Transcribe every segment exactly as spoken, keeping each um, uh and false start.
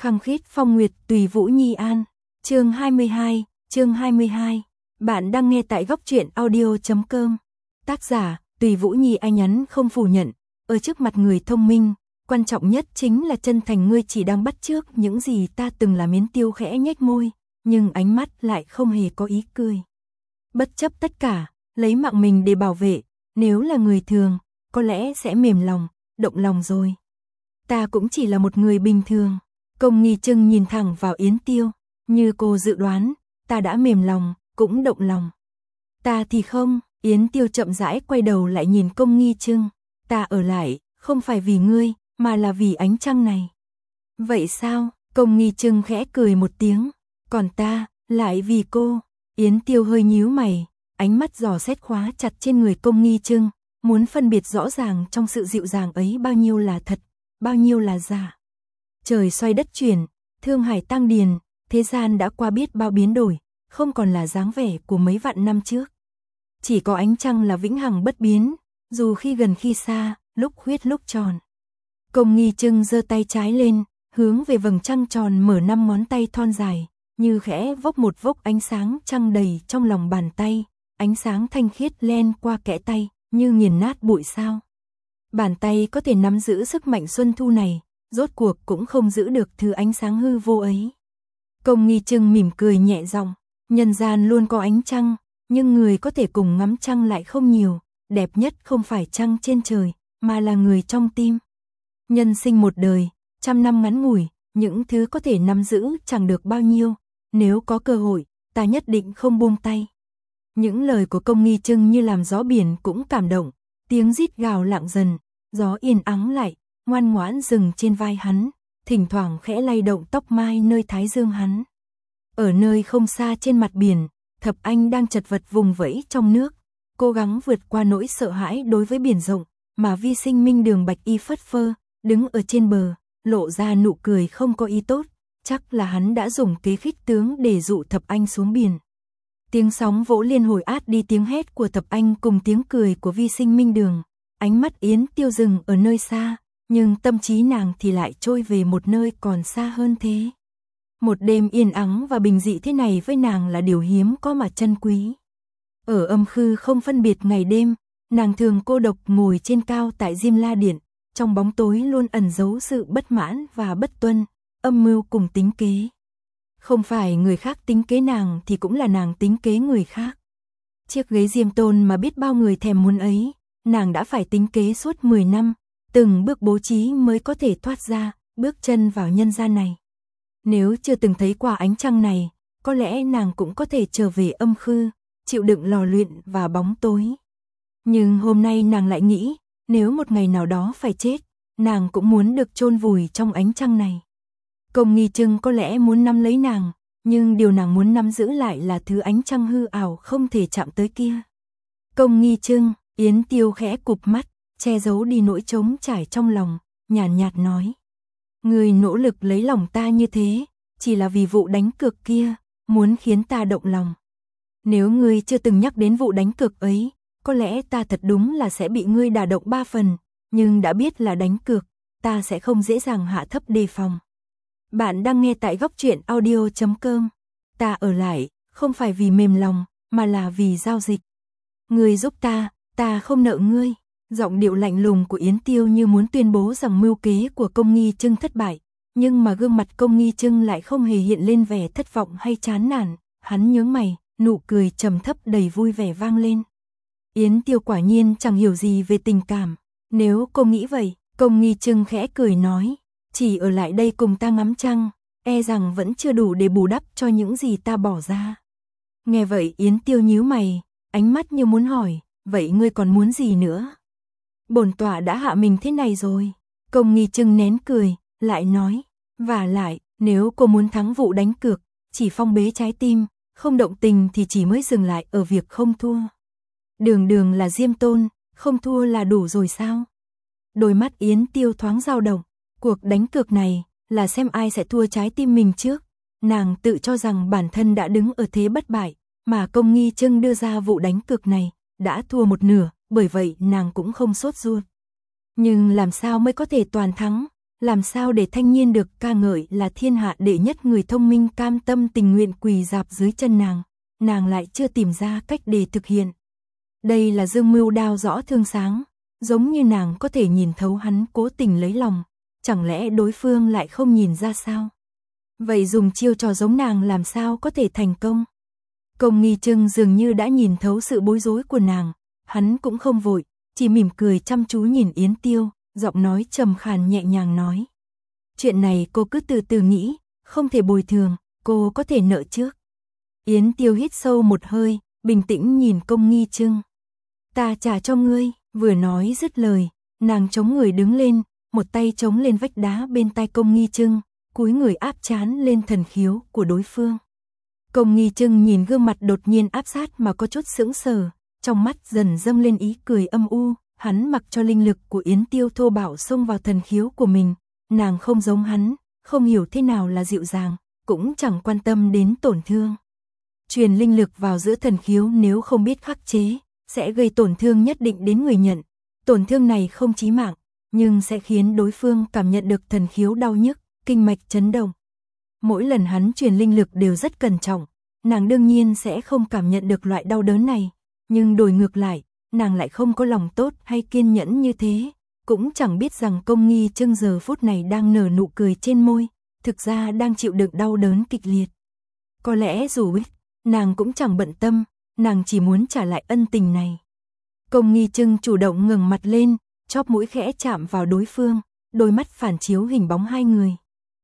Khăng khít phong nguyệt tùy Vũ Nhi An. Chương hai mươi hai, chương hai mươi hai. Bạn đang nghe tại góc truyện audio chấm com. Tác giả, Tùy Vũ Nhi Anh nhắn không phủ nhận, ở trước mặt người thông minh, quan trọng nhất chính là chân thành. Ngươi chỉ đang bắt chước những gì ta từng làm. Yến Tiêu khẽ nhếch môi, nhưng ánh mắt lại không hề có ý cười. Bất chấp tất cả, lấy mạng mình để bảo vệ, nếu là người thường, có lẽ sẽ mềm lòng, động lòng rồi. Ta cũng chỉ là một người bình thường. Công Nghi Trưng nhìn thẳng vào Yến Tiêu, như cô dự đoán, ta đã mềm lòng, cũng động lòng. Ta thì không. Yến Tiêu chậm rãi quay đầu lại nhìn Công Nghi Trưng, ta ở lại, không phải vì ngươi, mà là vì ánh trăng này. Vậy sao? Công Nghi Trưng khẽ cười một tiếng, còn ta, lại vì cô. Yến Tiêu hơi nhíu mày, ánh mắt dò xét khóa chặt trên người Công Nghi Trưng, muốn phân biệt rõ ràng trong sự dịu dàng ấy bao nhiêu là thật, bao nhiêu là giả. Trời xoay đất chuyển, thương hải tăng điền, thế gian đã qua biết bao biến đổi, không còn là dáng vẻ của mấy vạn năm trước. Chỉ có ánh trăng là vĩnh hằng bất biến, dù khi gần khi xa, lúc khuyết lúc tròn. Công Nghi Trưng giơ tay trái lên, hướng về vầng trăng tròn, mở năm ngón tay thon dài, như khẽ vốc một vốc ánh sáng trăng đầy trong lòng bàn tay, ánh sáng thanh khiết len qua kẽ tay, như nghiền nát bụi sao. Bàn tay có thể nắm giữ sức mạnh xuân thu này, rốt cuộc cũng không giữ được thứ ánh sáng hư vô ấy. Công Nghi Trưng mỉm cười nhẹ giọng, nhân gian luôn có ánh trăng, nhưng người có thể cùng ngắm trăng lại không nhiều, đẹp nhất không phải trăng trên trời, mà là người trong tim. Nhân sinh một đời, trăm năm ngắn ngủi, những thứ có thể nắm giữ chẳng được bao nhiêu, nếu có cơ hội, ta nhất định không buông tay. Những lời của Công Nghi Trưng như làm gió biển cũng cảm động, tiếng rít gào lặng dần, gió yên ắng lại, ngoan ngoãn dừng trên vai hắn, thỉnh thoảng khẽ lay động tóc mai nơi thái dương hắn. Ở nơi không xa trên mặt biển, Thập Anh đang chật vật vùng vẫy trong nước, cố gắng vượt qua nỗi sợ hãi đối với biển rộng, mà Vi Sinh Minh Đường bạch y phất phơ, đứng ở trên bờ, lộ ra nụ cười không có ý tốt, chắc là hắn đã dùng kế khích tướng để dụ Thập Anh xuống biển. Tiếng sóng vỗ liên hồi át đi tiếng hét của Thập Anh cùng tiếng cười của Vi Sinh Minh Đường, ánh mắt Yến Tiêu dừng ở nơi xa, nhưng tâm trí nàng thì lại trôi về một nơi còn xa hơn thế. Một đêm yên ắng và bình dị thế này với nàng là điều hiếm có mà chân quý. Ở Âm Khư không phân biệt ngày đêm, nàng thường cô độc ngồi trên cao tại Diêm La Điện, trong bóng tối luôn ẩn giấu sự bất mãn và bất tuân, âm mưu cùng tính kế. Không phải người khác tính kế nàng thì cũng là nàng tính kế người khác. Chiếc ghế Diêm Tôn mà biết bao người thèm muốn ấy, nàng đã phải tính kế suốt mười năm, từng bước bố trí mới có thể thoát ra, bước chân vào nhân gian này. Nếu chưa từng thấy qua ánh trăng này, có lẽ nàng cũng có thể trở về Âm Khư, chịu đựng lò luyện và bóng tối. Nhưng hôm nay nàng lại nghĩ, nếu một ngày nào đó phải chết, nàng cũng muốn được chôn vùi trong ánh trăng này. Công Nghi Trưng có lẽ muốn nắm lấy nàng, nhưng điều nàng muốn nắm giữ lại là thứ ánh trăng hư ảo không thể chạm tới kia. Công Nghi Trưng, Yến Tiêu khẽ cụp mắt, che giấu đi nỗi trống trải trong lòng, nhàn nhạt, nhạt nói. Ngươi nỗ lực lấy lòng ta như thế, chỉ là vì vụ đánh cược kia, muốn khiến ta động lòng. Nếu ngươi chưa từng nhắc đến vụ đánh cược ấy, có lẽ ta thật đúng là sẽ bị ngươi đả động ba phần, nhưng đã biết là đánh cược, ta sẽ không dễ dàng hạ thấp đề phòng. Bạn đang nghe tại góc truyện audio chấm com. Ta ở lại, không phải vì mềm lòng, mà là vì giao dịch. Ngươi giúp ta, ta không nợ ngươi. Giọng điệu lạnh lùng của Yến Tiêu như muốn tuyên bố rằng mưu kế của Công Nghi Trưng thất bại, nhưng mà gương mặt Công Nghi Trưng lại không hề hiện lên vẻ thất vọng hay chán nản, hắn nhướng mày, nụ cười trầm thấp đầy vui vẻ vang lên. Yến Tiêu quả nhiên chẳng hiểu gì về tình cảm, nếu cô nghĩ vậy, Công Nghi Trưng khẽ cười nói, chỉ ở lại đây cùng ta ngắm trăng, e rằng vẫn chưa đủ để bù đắp cho những gì ta bỏ ra. Nghe vậy Yến Tiêu nhíu mày, ánh mắt như muốn hỏi, vậy ngươi còn muốn gì nữa? Bổn tọa đã hạ mình thế này rồi. Công Nghi Trưng nén cười, lại nói, và lại, nếu cô muốn thắng vụ đánh cược, chỉ phong bế trái tim, không động tình thì chỉ mới dừng lại ở việc không thua. Đường đường là Diêm Tôn, không thua là đủ rồi sao? Đôi mắt Yến Tiêu thoáng dao động, cuộc đánh cược này là xem ai sẽ thua trái tim mình trước. Nàng tự cho rằng bản thân đã đứng ở thế bất bại, mà Công Nghi Trưng đưa ra vụ đánh cược này, đã thua một nửa, bởi vậy nàng cũng không sốt ruột. Nhưng làm sao mới có thể toàn thắng, làm sao để Thanh Nhiên được ca ngợi là thiên hạ đệ nhất người thông minh cam tâm tình nguyện quỳ rạp dưới chân nàng, nàng lại chưa tìm ra cách để thực hiện. Đây là dương mưu đao rõ thương sáng, giống như nàng có thể nhìn thấu hắn cố tình lấy lòng, chẳng lẽ đối phương lại không nhìn ra sao? Vậy dùng chiêu trò giống nàng làm sao có thể thành công? Công Nghi Trưng dường như đã nhìn thấu sự bối rối của nàng, hắn cũng không vội, chỉ mỉm cười chăm chú nhìn Yến Tiêu, giọng nói trầm khàn nhẹ nhàng nói. Chuyện này cô cứ từ từ nghĩ, không thể bồi thường, cô có thể nợ trước. Yến Tiêu hít sâu một hơi, bình tĩnh nhìn Công Nghi Trưng. Ta trả cho ngươi, vừa nói dứt lời, nàng chống người đứng lên, một tay chống lên vách đá bên tai Công Nghi Trưng, cúi người áp trán lên thần khiếu của đối phương. Công Nghi Trưng nhìn gương mặt đột nhiên áp sát mà có chút sững sờ, trong mắt dần dâng lên ý cười âm u, hắn mặc cho linh lực của Yến Tiêu thô bạo xông vào thần khiếu của mình, nàng không giống hắn, không hiểu thế nào là dịu dàng, cũng chẳng quan tâm đến tổn thương. Truyền linh lực vào giữa thần khiếu nếu không biết khắc chế, sẽ gây tổn thương nhất định đến người nhận. Tổn thương này không chí mạng, nhưng sẽ khiến đối phương cảm nhận được thần khiếu đau nhức, kinh mạch chấn động. Mỗi lần hắn truyền linh lực đều rất cẩn trọng, nàng đương nhiên sẽ không cảm nhận được loại đau đớn này, nhưng đổi ngược lại, nàng lại không có lòng tốt hay kiên nhẫn như thế, cũng chẳng biết rằng Công Nghi Trưng giờ phút này đang nở nụ cười trên môi, thực ra đang chịu đựng đau đớn kịch liệt. Có lẽ dù biết, nàng cũng chẳng bận tâm, nàng chỉ muốn trả lại ân tình này. Công Nghi Trưng chủ động ngẩng mặt lên, chóp mũi khẽ chạm vào đối phương, đôi mắt phản chiếu hình bóng hai người.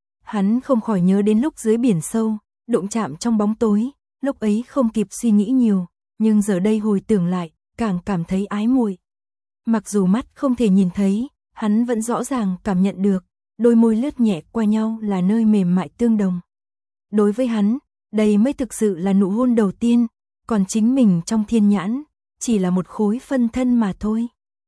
Hắn không khỏi nhớ đến lúc dưới biển sâu, đụng chạm trong bóng tối, lúc ấy không kịp suy nghĩ nhiều, nhưng giờ đây hồi tưởng lại, càng cảm thấy ái muội. Mặc dù mắt không thể nhìn thấy, hắn vẫn rõ ràng cảm nhận được, đôi môi lướt nhẹ qua nhau là nơi mềm mại tương đồng. Đối với hắn, đây mới thực sự là nụ hôn đầu tiên, còn chính mình trong thiên nhãn, chỉ là một khối phân thân mà thôi.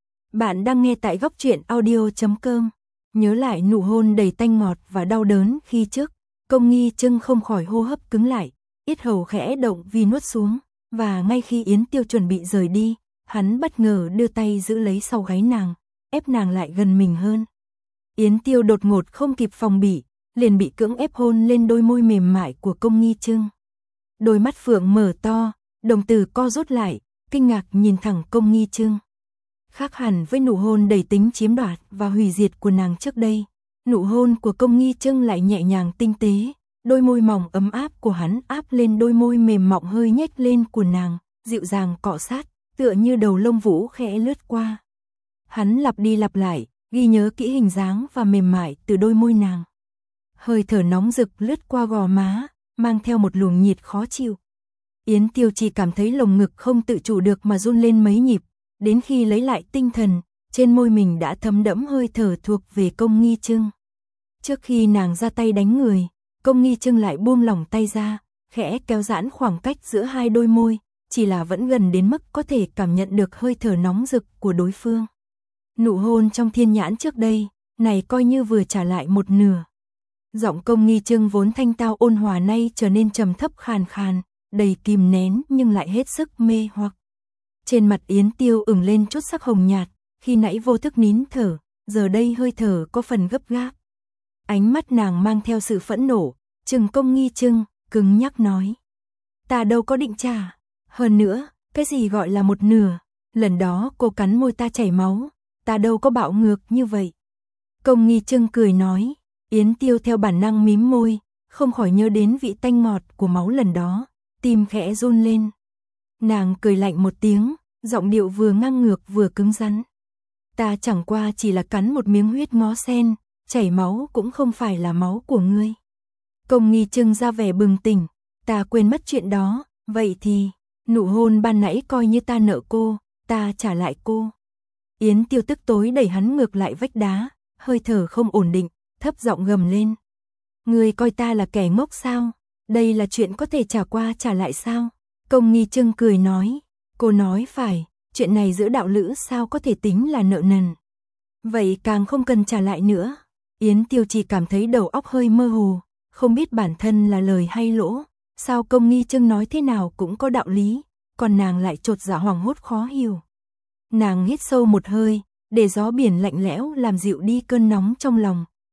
Bạn đang nghe tại góc truyện audio chấm com. Nhớ lại nụ hôn đầy tanh ngọt và đau đớn khi trước, Công Nghi Trưng không khỏi hô hấp cứng lại, yết hầu khẽ động vì nuốt xuống, và ngay khi Yến Tiêu chuẩn bị rời đi, hắn bất ngờ đưa tay giữ lấy sau gáy nàng, ép nàng lại gần mình hơn. Yến Tiêu đột ngột không kịp phòng bị, liền bị cưỡng ép hôn lên đôi môi mềm mại của Công Nghi Trưng. Đôi mắt phượng mở to, đồng tử co rút lại, kinh ngạc nhìn thẳng Công Nghi Trưng. Khác hẳn với nụ hôn đầy tính chiếm đoạt và hủy diệt của nàng trước đây, nụ hôn của Công Nghi Trưng lại nhẹ nhàng tinh tế, đôi môi mỏng ấm áp của hắn áp lên đôi môi mềm mọng hơi nhếch lên của nàng, dịu dàng cọ sát, tựa như đầu lông vũ khẽ lướt qua. Hắn lặp đi lặp lại, ghi nhớ kỹ hình dáng và mềm mại từ đôi môi nàng. Hơi thở nóng rực lướt qua gò má, mang theo một luồng nhiệt khó chịu. Yến Tiêu chỉ cảm thấy lồng ngực không tự chủ được mà run lên mấy nhịp, đến khi lấy lại tinh thần, trên môi mình đã thấm đẫm hơi thở thuộc về Công Nghi Trưng. Trước khi nàng ra tay đánh người, Công Nghi Trưng lại buông lỏng tay ra, khẽ kéo giãn khoảng cách giữa hai đôi môi, chỉ là vẫn gần đến mức có thể cảm nhận được hơi thở nóng rực của đối phương. Nụ hôn trong thiên nhãn trước đây, này coi như vừa trả lại một nửa. Giọng Công Nghi Trưng vốn thanh tao ôn hòa nay trở nên trầm thấp khàn khàn, đầy kìm nén nhưng lại hết sức mê hoặc. Trên mặt Yến Tiêu ửng lên chút sắc hồng nhạt, khi nãy vô thức nín thở, giờ đây hơi thở có phần gấp gáp. Ánh mắt nàng mang theo sự phẫn nộ, trừng Công Nghi Trưng, cứng nhắc nói. Ta đâu có định trả, hơn nữa, cái gì gọi là một nửa, lần đó cô cắn môi ta chảy máu, ta đâu có bạo ngược như vậy. Công Nghi Trưng cười nói, Yến Tiêu theo bản năng mím môi, không khỏi nhớ đến vị tanh ngọt của máu lần đó, tim khẽ run lên. Nàng cười lạnh một tiếng, giọng điệu vừa ngang ngược vừa cứng rắn. Ta chẳng qua chỉ là cắn một miếng huyết ngó sen, chảy máu cũng không phải là máu của ngươi. Công Nghi Trưng ra vẻ bừng tỉnh, ta quên mất chuyện đó, vậy thì, nụ hôn ban nãy coi như ta nợ cô, ta trả lại cô. Yến Tiêu tức tối đẩy hắn ngược lại vách đá, hơi thở không ổn định, thấp giọng gầm lên. Ngươi coi ta là kẻ ngốc sao? Đây là chuyện có thể trả qua trả lại sao? Công Nghi Trưng cười nói, cô nói phải, chuyện này giữa đạo lữ sao có thể tính là nợ nần. Vậy càng không cần trả lại nữa. Yến Tiêu chỉ cảm thấy đầu óc hơi mơ hồ, không biết bản thân là lời hay lỗ, sao Công Nghi Trưng nói thế nào cũng có đạo lý, còn nàng lại chột dạ hoảng hốt khó hiểu. Nàng hít sâu một hơi, để gió biển lạnh lẽo làm dịu đi cơn nóng trong lòng,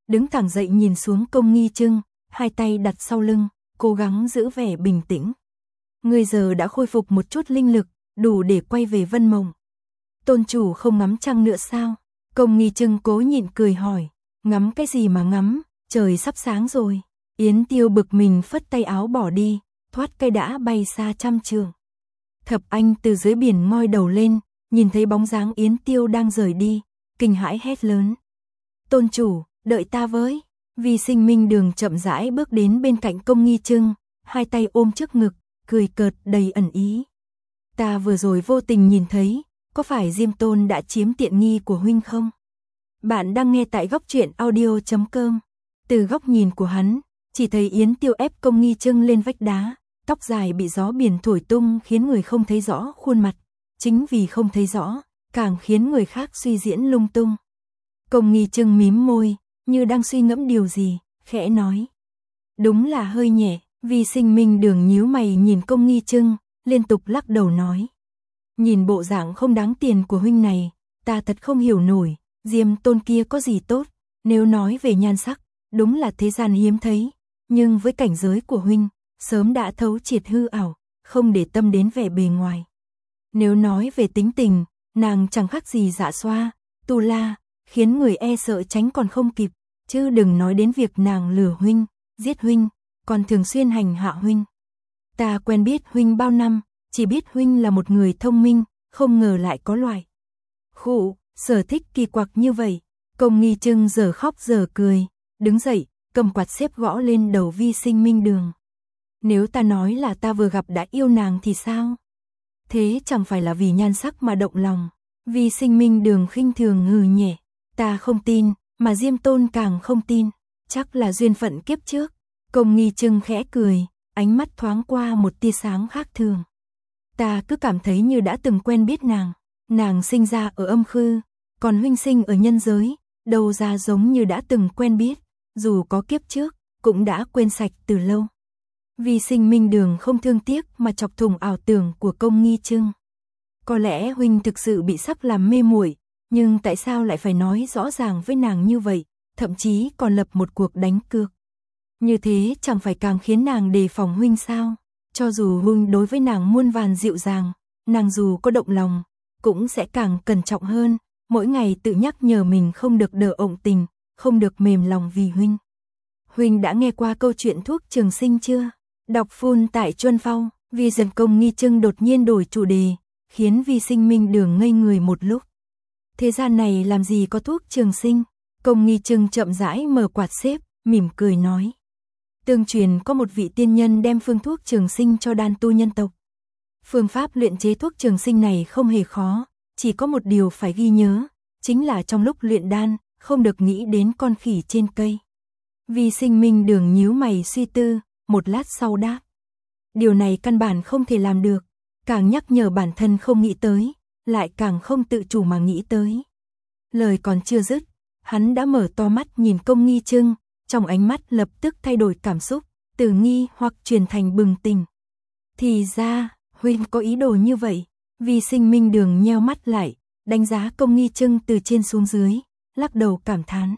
đứng thẳng dậy nhìn xuống Công Nghi Trưng, hai tay đặt sau lưng, cố gắng giữ vẻ bình tĩnh. Ngươi giờ đã khôi phục một chút linh lực, đủ để quay về Vân Mộng. Tôn chủ không ngắm trăng nữa sao? Công Nghi Trưng cố nhịn cười hỏi. Ngắm cái gì mà ngắm, trời sắp sáng rồi. Yến Tiêu bực mình phất tay áo bỏ đi, thoát cây đã bay xa trăm trượng. Thập Anh từ dưới biển ngoi đầu lên, nhìn thấy bóng dáng Yến Tiêu đang rời đi, kinh hãi hét lớn. Tôn chủ, đợi ta với. Vi Sinh Minh Đường chậm rãi bước đến bên cạnh Công Nghi Trưng, hai tay ôm trước ngực, cười cợt đầy ẩn ý. Ta vừa rồi vô tình nhìn thấy, có phải Diêm Tôn đã chiếm tiện nghi của huynh không? Bạn đang nghe tại góc truyện audio chấm com. Từ góc nhìn của hắn, chỉ thấy Yến Tiêu ép Công Nghi Trưng lên vách đá, tóc dài bị gió biển thổi tung khiến người không thấy rõ khuôn mặt. Chính vì không thấy rõ, càng khiến người khác suy diễn lung tung. Công Nghi Trưng mím môi, như đang suy ngẫm điều gì, khẽ nói. Đúng là hơi nhẹ. Vi Sinh Minh Đường nhíu mày nhìn Công Nghi Trưng, liên tục lắc đầu nói. Nhìn bộ dạng không đáng tiền của huynh này, ta thật không hiểu nổi, Diêm Tôn kia có gì tốt, nếu nói về nhan sắc, đúng là thế gian hiếm thấy, nhưng với cảnh giới của huynh, sớm đã thấu triệt hư ảo, không để tâm đến vẻ bề ngoài. Nếu nói về tính tình, nàng chẳng khác gì Dạ Xoa, Tu La, khiến người e sợ tránh còn không kịp, chứ đừng nói đến việc nàng lừa huynh, giết huynh, còn thường xuyên hành hạ huynh. Ta quen biết huynh bao năm, chỉ biết huynh là một người thông minh, không ngờ lại có loại khụ, sở thích kỳ quặc như vậy. Công Nghi Trưng giờ khóc giờ cười, đứng dậy, cầm quạt xếp gõ lên đầu Vi Sinh Minh Đường. Nếu ta nói là ta vừa gặp đã yêu nàng thì sao? Thế chẳng phải là vì nhan sắc mà động lòng. Vi Sinh Minh Đường khinh thường ngừ nhẹ. Ta không tin, mà Diêm Tôn càng không tin. Chắc là duyên phận kiếp trước. Công Nghi Trưng khẽ cười, ánh mắt thoáng qua một tia sáng khác thường. Ta cứ cảm thấy như đã từng quen biết nàng. Nàng sinh ra ở âm khư, còn huynh sinh ở nhân giới, đầu ra giống như đã từng quen biết, dù có kiếp trước, cũng đã quên sạch từ lâu. Vi Sinh Minh Đường không thương tiếc mà chọc thủng ảo tưởng của Công Nghi Trưng. Có lẽ huynh thực sự bị sắc làm mê muội, nhưng tại sao lại phải nói rõ ràng với nàng như vậy, thậm chí còn lập một cuộc đánh cược. Như thế chẳng phải càng khiến nàng đề phòng huynh sao? Cho dù huynh đối với nàng muôn vàn dịu dàng, nàng dù có động lòng, cũng sẽ càng cẩn trọng hơn, mỗi ngày tự nhắc nhở mình không được đờ ộng tình, không được mềm lòng vì huynh. Huynh đã nghe qua câu chuyện thuốc trường sinh chưa? Đọc full tại Chuân Phao. Vi dần Công Nghi Trưng đột nhiên đổi chủ đề, khiến Vi Sinh Minh Đường ngây người một lúc. Thế gian này làm gì có thuốc trường sinh? Công Nghi Trưng chậm rãi mở quạt xếp, mỉm cười nói. Tương truyền có một vị tiên nhân đem phương thuốc trường sinh cho đan tu nhân tộc. Phương pháp luyện chế thuốc trường sinh này không hề khó, chỉ có một điều phải ghi nhớ, chính là trong lúc luyện đan, không được nghĩ đến con khỉ trên cây. Vi Sinh Minh Đường nhíu mày suy tư, một lát sau đáp. Điều này căn bản không thể làm được, càng nhắc nhở bản thân không nghĩ tới, lại càng không tự chủ mà nghĩ tới. Lời còn chưa dứt, hắn đã mở to mắt nhìn Công Nghi Trưng, trong ánh mắt lập tức thay đổi cảm xúc, từ nghi hoặc chuyển thành bừng tỉnh. Thì ra, huynh có ý đồ như vậy. Vi Sinh Minh Đường nheo mắt lại, đánh giá Công Nghi Trưng từ trên xuống dưới, lắc đầu cảm thán.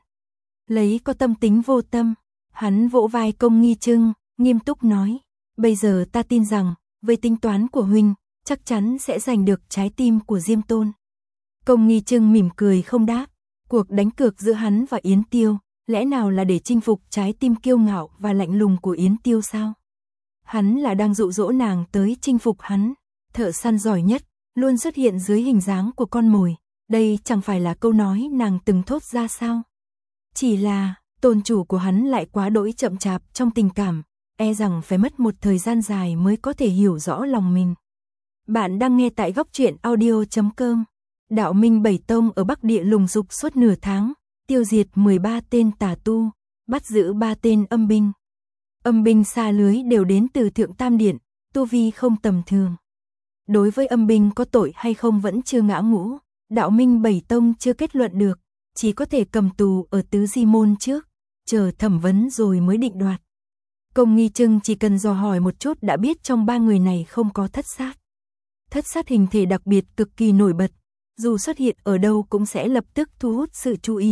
Lấy có tâm tính vô tâm, hắn vỗ vai Công Nghi Trưng, nghiêm túc nói. Bây giờ ta tin rằng, với tính toán của huynh, chắc chắn sẽ giành được trái tim của Diêm Tôn. Công Nghi Trưng mỉm cười không đáp, cuộc đánh cược giữa hắn và Yến Tiêu, lẽ nào là để chinh phục trái tim kiêu ngạo và lạnh lùng của Yến Tiêu sao? Hắn là đang dụ dỗ nàng tới chinh phục hắn, thợ săn giỏi nhất, luôn xuất hiện dưới hình dáng của con mồi, đây chẳng phải là câu nói nàng từng thốt ra sao? Chỉ là, tôn chủ của hắn lại quá đỗi chậm chạp trong tình cảm, e rằng phải mất một thời gian dài mới có thể hiểu rõ lòng mình. Bạn đang nghe tại góc truyện audio chấm com. Đạo Minh Bảy Tông ở Bắc Địa lùng dục suốt nửa tháng, tiêu diệt mười ba tên tà tu, bắt giữ ba tên âm binh. Âm binh xa lưới đều đến từ Thượng Tam Điện, tu vi không tầm thường. Đối với âm binh có tội hay không vẫn chưa ngã ngũ, Đạo Minh Bảy Tông chưa kết luận được, chỉ có thể cầm tù ở Tứ Di Môn trước, chờ thẩm vấn rồi mới định đoạt. Công Nghi Trưng chỉ cần dò hỏi một chút đã biết trong ba người này không có thất sát. Thất sát hình thể đặc biệt cực kỳ nổi bật, dù xuất hiện ở đâu cũng sẽ lập tức thu hút sự chú ý,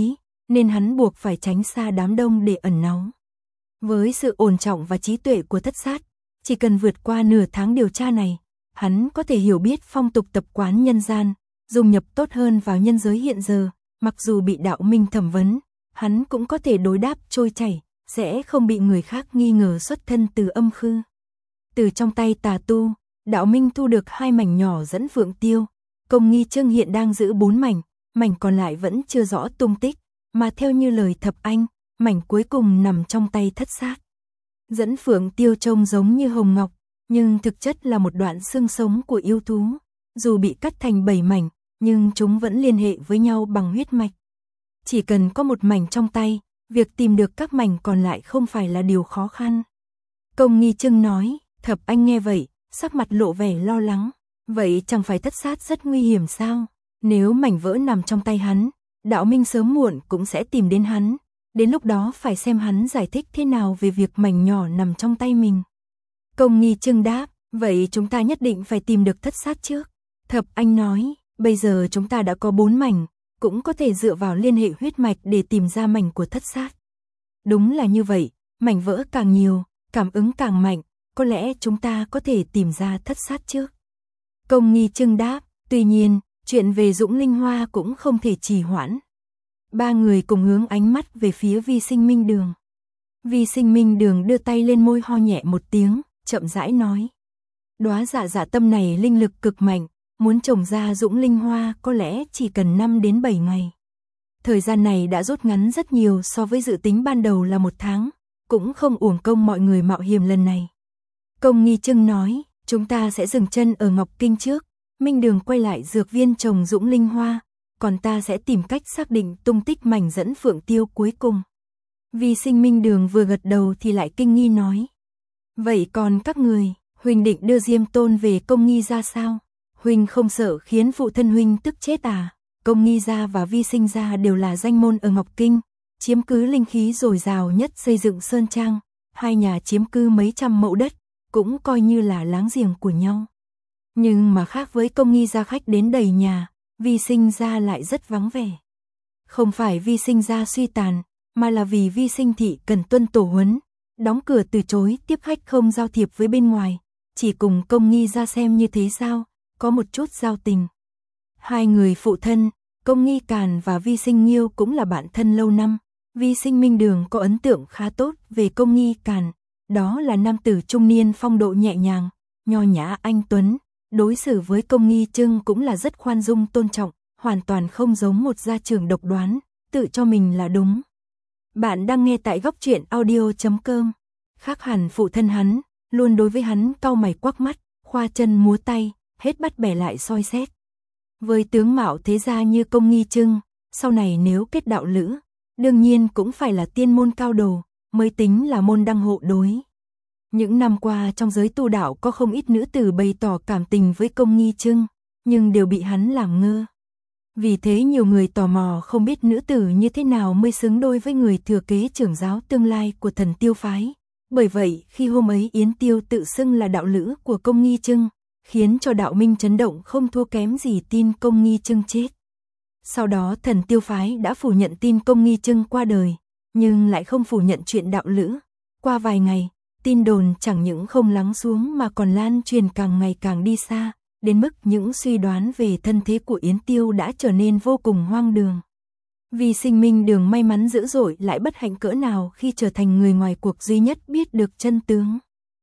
nên hắn buộc phải tránh xa đám đông để ẩn náu. Với sự ổn trọng và trí tuệ của thất sát, chỉ cần vượt qua nửa tháng điều tra này, hắn có thể hiểu biết phong tục tập quán nhân gian, dung nhập tốt hơn vào nhân giới hiện giờ, mặc dù bị đạo minh thẩm vấn, hắn cũng có thể đối đáp trôi chảy, sẽ không bị người khác nghi ngờ xuất thân từ âm khư. Từ trong tay tà tu, đạo minh thu được hai mảnh nhỏ dẫn phượng tiêu, Công Nghi Trưng hiện đang giữ bốn mảnh, mảnh còn lại vẫn chưa rõ tung tích, mà theo như lời Thập Anh, mảnh cuối cùng nằm trong tay thất sát. Dẫn phượng tiêu trông giống như hồng ngọc, nhưng thực chất là một đoạn xương sống của yêu thú, dù bị cắt thành bảy mảnh, nhưng chúng vẫn liên hệ với nhau bằng huyết mạch. Chỉ cần có một mảnh trong tay, việc tìm được các mảnh còn lại không phải là điều khó khăn. Công Nghi Trưng nói. Thập Anh nghe vậy, sắc mặt lộ vẻ lo lắng. Vậy chẳng phải thất sát rất nguy hiểm sao? Nếu mảnh vỡ nằm trong tay hắn, đạo minh sớm muộn cũng sẽ tìm đến hắn. Đến lúc đó phải xem hắn giải thích thế nào về việc mảnh nhỏ nằm trong tay mình. Công Nghi Trưng đáp, vậy chúng ta nhất định phải tìm được thất sát trước. Thập Anh nói, bây giờ chúng ta đã có bốn mảnh, cũng có thể dựa vào liên hệ huyết mạch để tìm ra mảnh của thất sát. Đúng là như vậy, mảnh vỡ càng nhiều, cảm ứng càng mạnh, có lẽ chúng ta có thể tìm ra thất sát trước. Công Nghi Trưng đáp, tuy nhiên, chuyện về Dũng Linh Hoa cũng không thể trì hoãn. Ba người cùng hướng ánh mắt về phía Vi Sinh Minh Đường. Vi Sinh Minh Đường đưa tay lên môi ho nhẹ một tiếng, chậm rãi nói. Đóa dạ dạ tâm này linh lực cực mạnh, muốn trồng ra Dũng Linh Hoa có lẽ chỉ cần năm đến bảy ngày. Thời gian này đã rút ngắn rất nhiều so với dự tính ban đầu là một tháng, cũng không uổng công mọi người mạo hiểm lần này. Công Nghi Trưng nói, chúng ta sẽ dừng chân ở Ngọc Kinh trước, Minh Đường quay lại dược viên trồng Dũng Linh Hoa, còn ta sẽ tìm cách xác định tung tích mảnh dẫn phượng tiêu cuối cùng. Vi Sinh Minh Đường vừa gật đầu thì lại kinh nghi nói. Vậy còn các người, Huỳnh định đưa Diêm Tôn về Công Nghi gia sao? Huỳnh không sợ khiến phụ thân Huỳnh tức chết à? Công Nghi gia và Vi Sinh gia đều là danh môn ở Ngọc Kinh, chiếm cứ linh khí dồi dào nhất xây dựng sơn trang, hai nhà chiếm cứ mấy trăm mẫu đất, cũng coi như là láng giềng của nhau. Nhưng mà khác với Công Nghi gia khách đến đầy nhà, Vi Sinh gia lại rất vắng vẻ. Không phải Vi Sinh gia suy tàn, mà là vì Vi Sinh thị cần tuân tổ huấn, đóng cửa từ chối tiếp khách không giao thiệp với bên ngoài, chỉ cùng Công Nghi gia xem như thế sao, có một chút giao tình. Hai người phụ thân, Công Nghi Càn và Vi Sinh Nghiêu cũng là bạn thân lâu năm. Vi Sinh Minh Đường có ấn tượng khá tốt về Công Nghi Càn, đó là nam tử trung niên phong độ nhẹ nhàng, nho nhã anh tuấn, đối xử với Công Nghi Trưng cũng là rất khoan dung tôn trọng, hoàn toàn không giống một gia trưởng độc đoán, tự cho mình là đúng. Bạn đang nghe tại góc truyện audio chấm com. Khác hẳn phụ thân hắn, luôn đối với hắn cau mày quắc mắt, khoa chân múa tay, hết bắt bẻ lại soi xét. Với tướng mạo thế gia như Công Nghi Trưng, sau này nếu kết đạo lữ, đương nhiên cũng phải là tiên môn cao đồ, mới tính là môn đăng hộ đối. Những năm qua trong giới tu đạo có không ít nữ tử bày tỏ cảm tình với Công Nghi Trưng, nhưng đều bị hắn làm ngơ. Vì thế nhiều người tò mò không biết nữ tử như thế nào mới xứng đôi với người thừa kế trưởng giáo tương lai của Thần Tiêu phái. Bởi vậy, khi hôm ấy Yến Tiêu tự xưng là đạo lữ của Công Nghi Trưng, khiến cho đạo minh chấn động không thua kém gì tin Công Nghi Trưng chết. Sau đó Thần Tiêu phái đã phủ nhận tin Công Nghi Trưng qua đời, nhưng lại không phủ nhận chuyện đạo lữ. Qua vài ngày, tin đồn chẳng những không lắng xuống mà còn lan truyền càng ngày càng đi xa, đến mức những suy đoán về thân thế của Yến Tiêu đã trở nên vô cùng hoang đường. Vì Sinh Minh Đường may mắn dữ dội lại bất hạnh cỡ nào khi trở thành người ngoài cuộc duy nhất biết được chân tướng.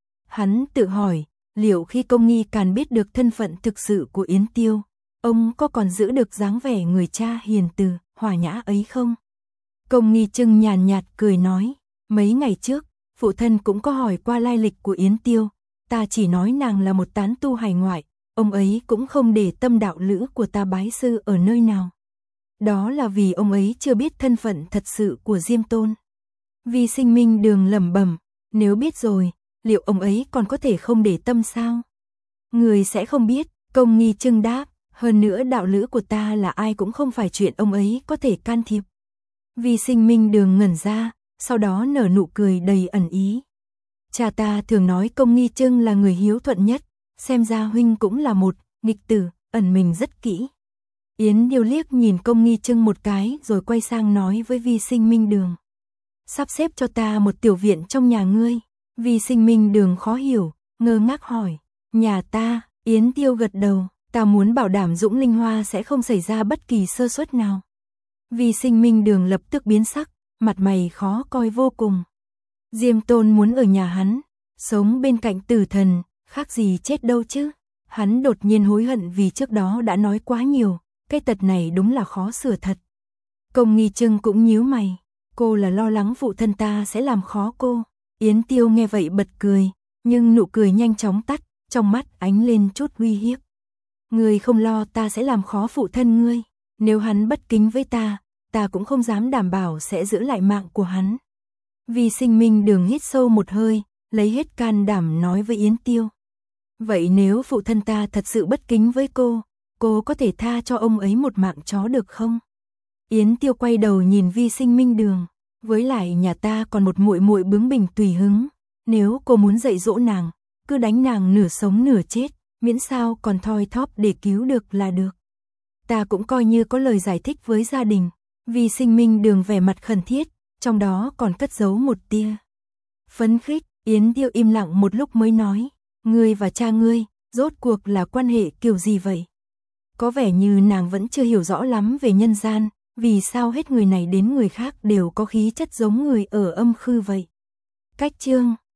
Hắn tự hỏi, liệu khi Công Nghi Càn biết được thân phận thực sự của Yến Tiêu, ông có còn giữ được dáng vẻ người cha hiền từ, hòa nhã ấy không? Công Nghi Trưng nhàn nhạt cười nói, mấy ngày trước, phụ thân cũng có hỏi qua lai lịch của Yến Tiêu, ta chỉ nói nàng là một tán tu hải ngoại, ông ấy cũng không để tâm đạo lữ của ta bái sư ở nơi nào. Đó là vì ông ấy chưa biết thân phận thật sự của Diêm Tôn. Vì Sinh Minh Đường lẩm bẩm, nếu biết rồi, liệu ông ấy còn có thể không để tâm sao? Người sẽ không biết, Công Nghi Trưng đáp, hơn nữa đạo lữ của ta là ai cũng không phải chuyện ông ấy có thể can thiệp. Vì Sinh Minh Đường ngẩn ra, sau đó nở nụ cười đầy ẩn ý. Cha ta thường nói Công Nghi Trưng là người hiếu thuận nhất, xem ra huynh cũng là một nghịch tử, ẩn mình rất kỹ. Yến Điêu liếc nhìn Công Nghi Trưng một cái rồi quay sang nói với Vi Sinh Minh Đường. Sắp xếp cho ta một tiểu viện trong nhà ngươi. Vi Sinh Minh Đường khó hiểu, ngơ ngác hỏi. Nhà ta, Yến Tiêu gật đầu, ta muốn bảo đảm Dũng Linh Hoa sẽ không xảy ra bất kỳ sơ suất nào. Vi Sinh Minh Đường lập tức biến sắc, mặt mày khó coi vô cùng. Diêm Tôn muốn ở nhà hắn, sống bên cạnh tử thần, khác gì chết đâu chứ. Hắn đột nhiên hối hận vì trước đó đã nói quá nhiều, cái tật này đúng là khó sửa thật. Công Nghi Trưng cũng nhíu mày, cô là lo lắng phụ thân ta sẽ làm khó cô. Yến Tiêu nghe vậy bật cười, nhưng nụ cười nhanh chóng tắt, trong mắt ánh lên chút uy hiếp. Ngươi không lo ta sẽ làm khó phụ thân ngươi, nếu hắn bất kính với ta, ta cũng không dám đảm bảo sẽ giữ lại mạng của hắn. Vi Sinh Minh Đường hít sâu một hơi, lấy hết can đảm nói với Yến Tiêu. Vậy nếu phụ thân ta thật sự bất kính với cô, cô có thể tha cho ông ấy một mạng chó được không? Yến Tiêu quay đầu nhìn Vi Sinh Minh Đường, với lại nhà ta còn một muội muội bướng bỉnh tùy hứng, nếu cô muốn dạy dỗ nàng, cứ đánh nàng nửa sống nửa chết, miễn sao còn thoi thóp để cứu được là được. Ta cũng coi như có lời giải thích với gia đình. Vi Sinh Minh Đường vẻ mặt khẩn thiết, trong đó còn cất giấu một tia phấn khích. Yến Tiêu im lặng một lúc mới nói, ngươi và cha ngươi, rốt cuộc là quan hệ kiểu gì vậy? Có vẻ như nàng vẫn chưa hiểu rõ lắm về nhân gian, vì sao hết người này đến người khác đều có khí chất giống người ở âm khư vậy? Cách chương